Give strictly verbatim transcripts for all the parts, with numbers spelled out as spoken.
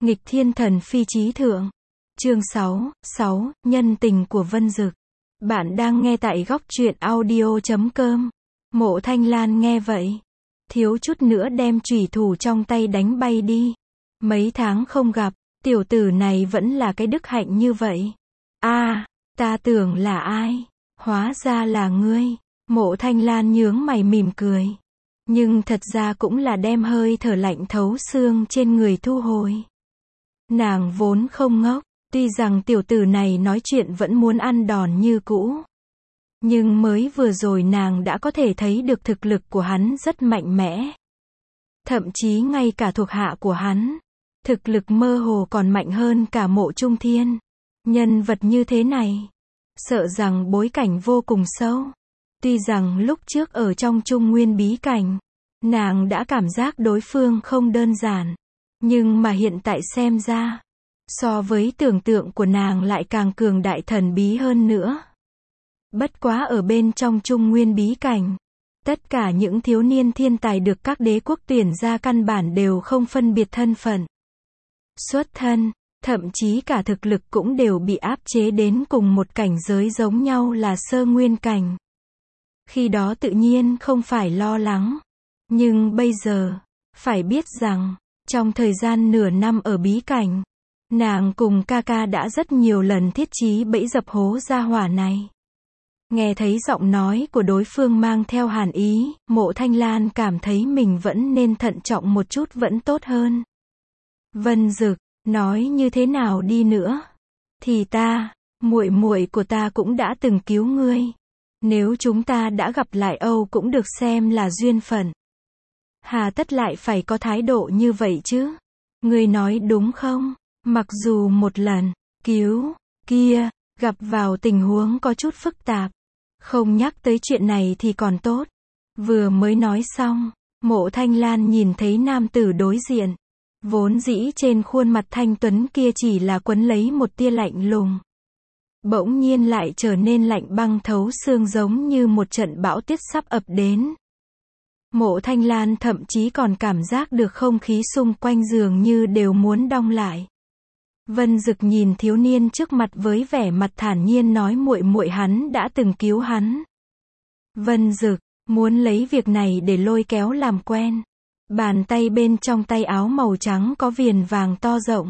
Nghịch thiên thần phi chí thượng. Chương sáu, sáu, nhân tình của Vân Dực. Bạn đang nghe tại góc truyện audio chấm com. Mộ Thanh Lan nghe vậy, thiếu chút nữa đem chủy thủ trong tay đánh bay đi. Mấy tháng không gặp, tiểu tử này vẫn là cái đức hạnh như vậy. A, à, ta tưởng là ai? Hóa ra là ngươi. Mộ Thanh Lan nhướng mày mỉm cười. Nhưng thật ra cũng là đem hơi thở lạnh thấu xương trên người thu hồi. Nàng vốn không ngốc, tuy rằng tiểu tử này nói chuyện vẫn muốn ăn đòn như cũ. Nhưng mới vừa rồi nàng đã có thể thấy được thực lực của hắn rất mạnh mẽ. Thậm chí ngay cả thuộc hạ của hắn, thực lực mơ hồ còn mạnh hơn cả Mộ Trung Thiên. Nhân vật như thế này, sợ rằng bối cảnh vô cùng sâu. Tuy rằng lúc trước ở trong Trung Nguyên bí cảnh, nàng đã cảm giác đối phương không đơn giản. Nhưng mà hiện tại xem ra, so với tưởng tượng của nàng lại càng cường đại thần bí hơn nữa. Bất quá ở bên trong Trung Nguyên bí cảnh, tất cả những thiếu niên thiên tài được các đế quốc tuyển ra căn bản đều không phân biệt thân phận, xuất thân, thậm chí cả thực lực cũng đều bị áp chế đến cùng một cảnh giới giống nhau là sơ nguyên cảnh. Khi đó tự nhiên không phải lo lắng. Nhưng bây giờ, phải biết rằng, trong thời gian nửa năm ở bí cảnh, nàng cùng ca ca đã rất nhiều lần thiết trí bẫy dập hố gia hỏa này. Nghe thấy giọng nói của đối phương mang theo hàn ý, Mộ Thanh Lan cảm thấy mình vẫn nên thận trọng một chút vẫn tốt hơn. Vân Dực, nói như thế nào đi nữa, thì ta, muội muội của ta cũng đã từng cứu ngươi. Nếu chúng ta đã gặp lại Âu cũng được xem là duyên phận. Hà tất lại phải có thái độ như vậy chứ? Ngươi nói đúng không? Mặc dù một lần, cứu, kia, gặp vào tình huống có chút phức tạp. Không nhắc tới chuyện này thì còn tốt. Vừa mới nói xong, Mộ Thanh Lan nhìn thấy nam tử đối diện. Vốn dĩ trên khuôn mặt thanh tuấn kia chỉ là quấn lấy một tia lạnh lùng. Bỗng nhiên lại trở nên lạnh băng thấu xương giống như một trận bão tuyết sắp ập đến. Mộ Thanh Lan thậm chí còn cảm giác được không khí xung quanh dường như đều muốn đong lại. Vân Dực nhìn thiếu niên trước mặt với vẻ mặt thản nhiên nói muội muội hắn đã từng cứu hắn. Vân Dực muốn lấy việc này để lôi kéo làm quen. Bàn tay bên trong tay áo màu trắng có viền vàng to rộng.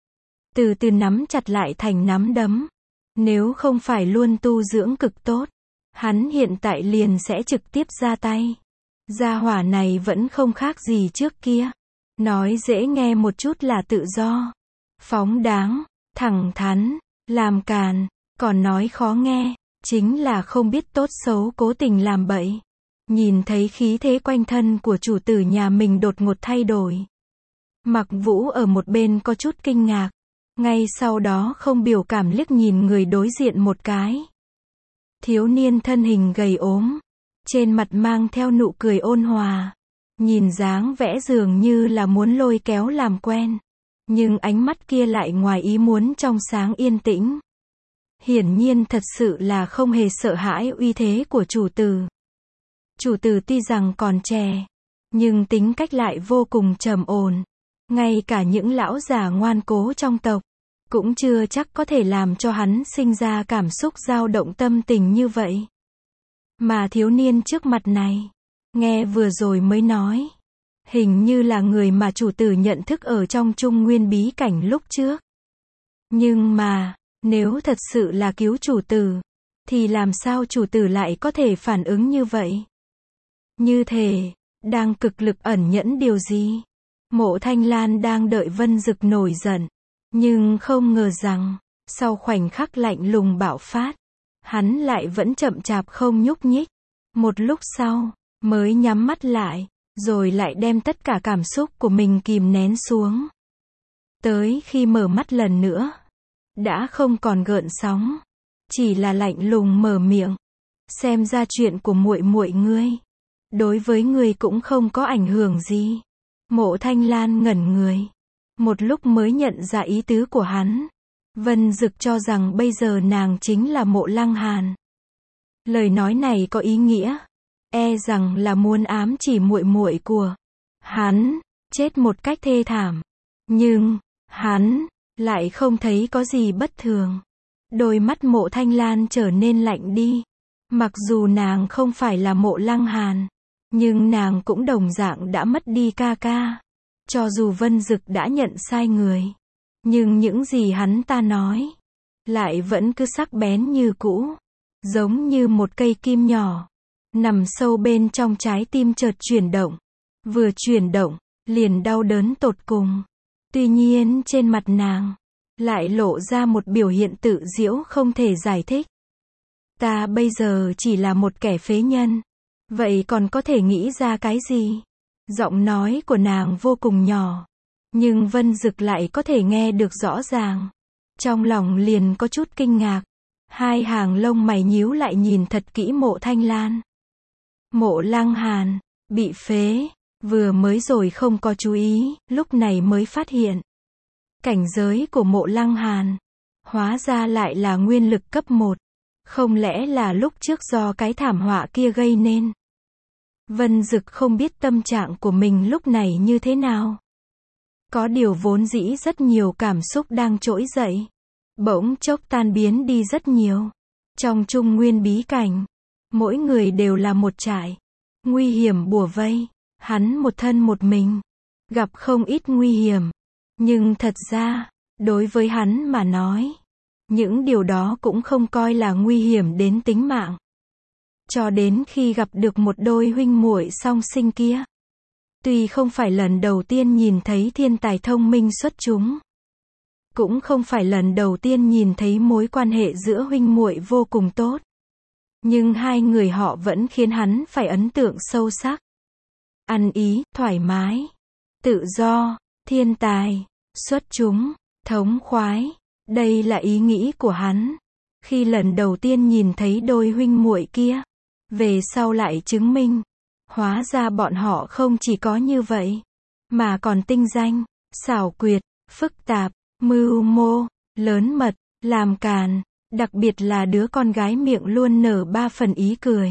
Từ từ nắm chặt lại thành nắm đấm. Nếu không phải luôn tu dưỡng cực tốt, hắn hiện tại liền sẽ trực tiếp ra tay. Gia hỏa này vẫn không khác gì trước kia. Nói dễ nghe một chút là tự do, phóng đáng, thẳng thắn, làm càn. Còn nói khó nghe, chính là không biết tốt xấu cố tình làm bậy. Nhìn thấy khí thế quanh thân của chủ tử nhà mình đột ngột thay đổi. Mặc Vũ ở một bên có chút kinh ngạc. Ngay sau đó không biểu cảm liếc nhìn người đối diện một cái. Thiếu niên thân hình gầy ốm, trên mặt mang theo nụ cười ôn hòa. Nhìn dáng vẻ dường như là muốn lôi kéo làm quen. Nhưng ánh mắt kia lại ngoài ý muốn trong sáng yên tĩnh. Hiển nhiên thật sự là không hề sợ hãi uy thế của chủ tử. Chủ tử tuy rằng còn trẻ, nhưng tính cách lại vô cùng trầm ổn. Ngay cả những lão già ngoan cố trong tộc, cũng chưa chắc có thể làm cho hắn sinh ra cảm xúc dao động tâm tình như vậy. Mà thiếu niên trước mặt này, nghe vừa rồi mới nói, hình như là người mà chủ tử nhận thức ở trong Trung Nguyên bí cảnh lúc trước. Nhưng mà, nếu thật sự là cứu chủ tử, thì làm sao chủ tử lại có thể phản ứng như vậy? Như thể, đang cực lực ẩn nhẫn điều gì? Mộ Thanh Lan đang đợi Vân Dực nổi giận. Nhưng không ngờ rằng, sau khoảnh khắc lạnh lùng bạo phát, hắn lại vẫn chậm chạp không nhúc nhích. Một lúc sau, mới nhắm mắt lại, rồi lại đem tất cả cảm xúc của mình kìm nén xuống. Tới khi mở mắt lần nữa, đã không còn gợn sóng, chỉ là lạnh lùng mở miệng. Xem ra chuyện của muội muội ngươi, đối với ngươi cũng không có ảnh hưởng gì. Mộ Thanh Lan ngẩn người. Một lúc mới nhận ra ý tứ của hắn. Vân Dực cho rằng bây giờ nàng chính là Mộ Lăng Hàn. Lời nói này có ý nghĩa, e rằng là muốn ám chỉ muội muội của hắn chết một cách thê thảm. Nhưng Hắn lại không thấy có gì bất thường. Đôi mắt Mộ Thanh Lan trở nên lạnh đi. Mặc dù nàng không phải là Mộ Lăng Hàn, nhưng nàng cũng đồng dạng đã mất đi ca ca. Cho dù Vân Dực đã nhận sai người, nhưng những gì hắn ta nói lại vẫn cứ sắc bén như cũ, giống như một cây kim nhỏ nằm sâu bên trong trái tim chợt chuyển động. Vừa chuyển động, liền đau đớn tột cùng. Tuy nhiên trên mặt nàng lại lộ ra một biểu hiện tự giễu không thể giải thích. Ta bây giờ chỉ là một kẻ phế nhân, vậy còn có thể nghĩ ra cái gì? Giọng nói của nàng vô cùng nhỏ, nhưng Vân Dực lại có thể nghe được rõ ràng. Trong lòng liền có chút kinh ngạc. Hai hàng lông mày nhíu lại nhìn thật kỹ Mộ Thanh Lan. Mộ Lăng Hàn bị phế, vừa mới rồi không có chú ý, lúc này mới phát hiện. Cảnh giới của Mộ Lăng Hàn hóa ra lại là nguyên lực cấp một. Không lẽ là lúc trước do cái thảm họa kia gây nên? Vân Dực không biết tâm trạng của mình lúc này như thế nào. Có điều vốn dĩ rất nhiều cảm xúc đang trỗi dậy, bỗng chốc tan biến đi rất nhiều. Trong Trung Nguyên bí cảnh, mỗi người đều là một trại, nguy hiểm bủa vây, hắn một thân một mình, gặp không ít nguy hiểm. Nhưng thật ra, đối với hắn mà nói, những điều đó cũng không coi là nguy hiểm đến tính mạng. Cho đến khi gặp được một đôi huynh muội song sinh kia. Tuy không phải lần đầu tiên nhìn thấy thiên tài thông minh xuất chúng, cũng không phải lần đầu tiên nhìn thấy mối quan hệ giữa huynh muội vô cùng tốt, nhưng hai người họ vẫn khiến hắn phải ấn tượng sâu sắc. Ăn ý, thoải mái, tự do, thiên tài, xuất chúng, thống khoái, đây là ý nghĩ của hắn. Khi lần đầu tiên nhìn thấy đôi huynh muội kia, về sau lại chứng minh, hóa ra bọn họ không chỉ có như vậy, mà còn tinh danh, xảo quyệt, phức tạp, mưu mô, lớn mật, làm càn, đặc biệt là đứa con gái miệng luôn nở ba phần ý cười.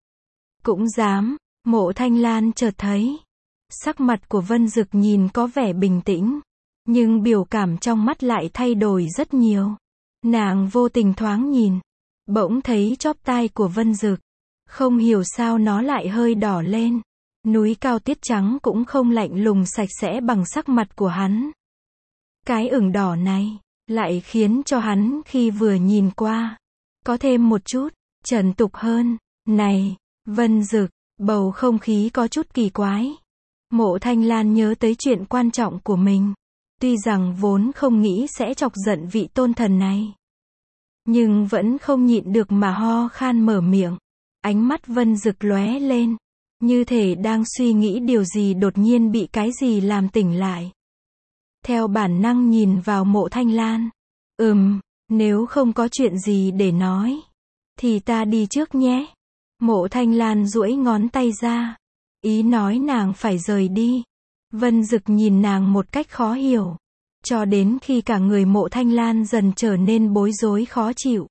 Cũng dám, Mộ Thanh Lan chợt thấy, sắc mặt của Vân Dực nhìn có vẻ bình tĩnh, nhưng biểu cảm trong mắt lại thay đổi rất nhiều. Nàng vô tình thoáng nhìn, bỗng thấy chóp tai của Vân Dực, không hiểu sao nó lại hơi đỏ lên. Núi cao tiết trắng cũng không lạnh lùng sạch sẽ bằng sắc mặt của hắn. Cái ửng đỏ này, lại khiến cho hắn khi vừa nhìn qua, có thêm một chút, trần tục hơn. Này, Vân Dực, bầu không khí có chút kỳ quái. Mộ Thanh Lan nhớ tới chuyện quan trọng của mình. Tuy rằng vốn không nghĩ sẽ chọc giận vị tôn thần này, nhưng vẫn không nhịn được mà ho khan mở miệng. Ánh mắt Vân Dực lóe lên, như thể đang suy nghĩ điều gì đột nhiên bị cái gì làm tỉnh lại. Theo bản năng nhìn vào Mộ Thanh Lan. Ừm, nếu không có chuyện gì để nói, thì ta đi trước nhé. Mộ Thanh Lan duỗi ngón tay ra, ý nói nàng phải rời đi. Vân Dực nhìn nàng một cách khó hiểu, cho đến khi cả người Mộ Thanh Lan dần trở nên bối rối khó chịu,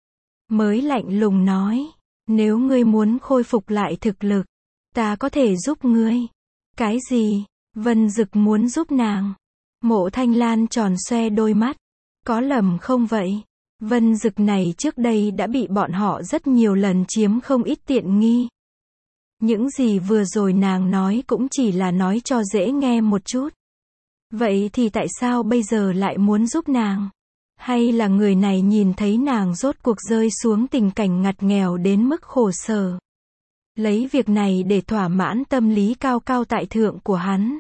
mới lạnh lùng nói, nếu ngươi muốn khôi phục lại thực lực, ta có thể giúp ngươi. Cái gì? Vân Dực muốn giúp nàng? Mộ Thanh Lan tròn xoe đôi mắt, có lầm không vậy? Vân Dực này trước đây đã bị bọn họ rất nhiều lần chiếm không ít tiện nghi. Những gì vừa rồi nàng nói cũng chỉ là nói cho dễ nghe một chút. Vậy thì tại sao bây giờ lại muốn giúp nàng? Hay là người này nhìn thấy nàng rốt cuộc rơi xuống tình cảnh ngặt nghèo đến mức khổ sở, lấy việc này để thỏa mãn tâm lý cao cao tại thượng của hắn?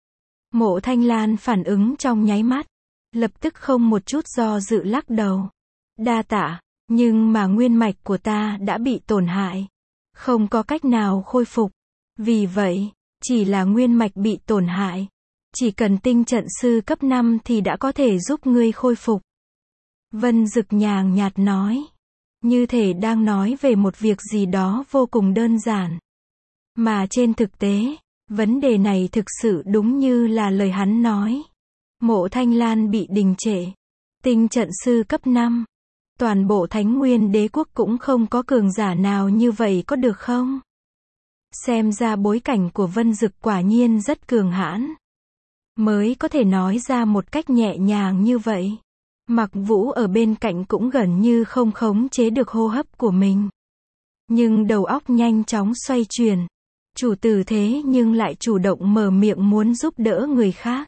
Mộ Thanh Lan phản ứng trong nháy mắt, lập tức không một chút do dự lắc đầu. Đa tạ, nhưng mà nguyên mạch của ta đã bị tổn hại, không có cách nào khôi phục. Vì vậy, chỉ là nguyên mạch bị tổn hại, chỉ cần tinh trận sư cấp năm thì đã có thể giúp ngươi khôi phục. Vân Dực nhàn nhạt nói, như thể đang nói về một việc gì đó vô cùng đơn giản. Mà trên thực tế, vấn đề này thực sự đúng như là lời hắn nói. Mộ Thanh Lan bị đình trệ. Tinh trận sư cấp năm. Toàn bộ Thánh Nguyên Đế quốc cũng không có cường giả nào như vậy có được không? Xem ra bối cảnh của Vân Dực quả nhiên rất cường hãn. mới có thể nói ra một cách nhẹ nhàng như vậy. Mặc Vũ ở bên cạnh cũng gần như không khống chế được hô hấp của mình. Nhưng đầu óc nhanh chóng xoay chuyển. Chủ tử thế nhưng lại chủ động mở miệng muốn giúp đỡ người khác.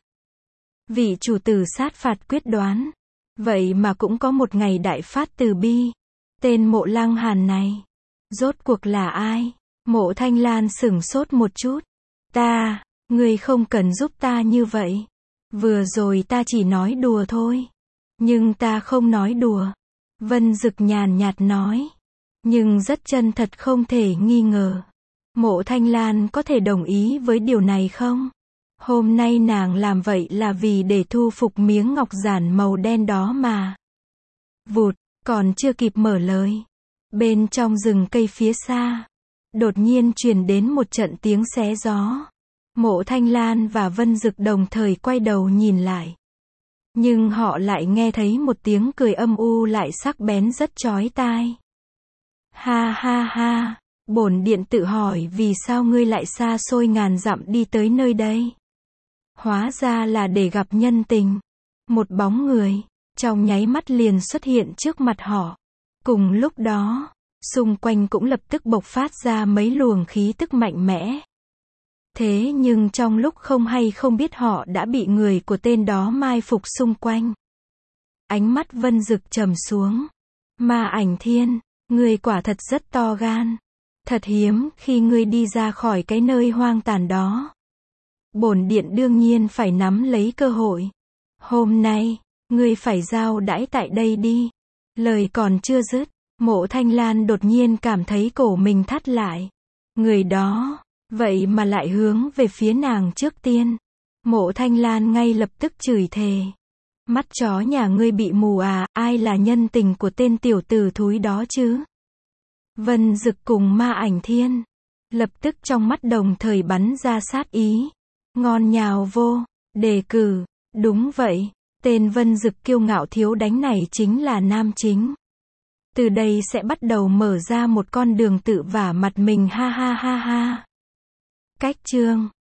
Vị chủ tử sát phạt quyết đoán. Vậy mà cũng có một ngày đại phát từ bi. Tên Mộ Lăng Hàn này. Rốt cuộc là ai? Mộ Thanh Lan sửng sốt một chút. Ta, ngươi không cần giúp ta như vậy. Vừa rồi ta chỉ nói đùa thôi. Nhưng ta không nói đùa. Vân Dực nhàn nhạt nói. Nhưng rất chân thật không thể nghi ngờ. Mộ Thanh Lan có thể đồng ý với điều này không? Hôm nay nàng làm vậy là vì để thu phục miếng ngọc giản màu đen đó mà. Vụt, còn chưa kịp mở lời. Bên trong rừng cây phía xa, đột nhiên truyền đến một trận tiếng xé gió. Mộ Thanh Lan và Vân Dực đồng thời quay đầu nhìn lại. Nhưng họ lại nghe thấy một tiếng cười âm u lại sắc bén rất chói tai. Ha ha ha, bổn điện tự hỏi vì sao ngươi lại xa xôi ngàn dặm đi tới nơi đây. Hóa ra là để gặp nhân tình. Một bóng người, trong nháy mắt liền xuất hiện trước mặt họ. Cùng lúc đó, xung quanh cũng lập tức bộc phát ra mấy luồng khí tức mạnh mẽ. Thế nhưng trong lúc không hay không biết họ đã bị người của tên đó mai phục xung quanh. Ánh mắt Vân Dực trầm xuống. Ma Ảnh Thiên, ngươi quả thật rất to gan. Thật hiếm khi ngươi đi ra khỏi cái nơi hoang tàn đó. Bổn điện đương nhiên phải nắm lấy cơ hội. Hôm nay, ngươi phải giao đãi tại đây đi. Lời còn chưa dứt, Mộ Thanh Lan đột nhiên cảm thấy cổ mình thắt lại. Người đó, vậy mà lại hướng về phía nàng trước tiên. Mộ Thanh Lan ngay lập tức chửi thề. Mắt chó nhà ngươi bị mù à, ai là nhân tình của tên tiểu tử thúi đó chứ? Vân Dực cùng Ma Ảnh Thiên, lập tức trong mắt đồng thời bắn ra sát ý. Ngon nhào vô, đề cử, đúng vậy, tên Vân Dực kiêu ngạo thiếu đánh này chính là nam chính. Từ đây sẽ bắt đầu mở ra một con đường tự vả mặt mình ha ha ha ha. Cách chương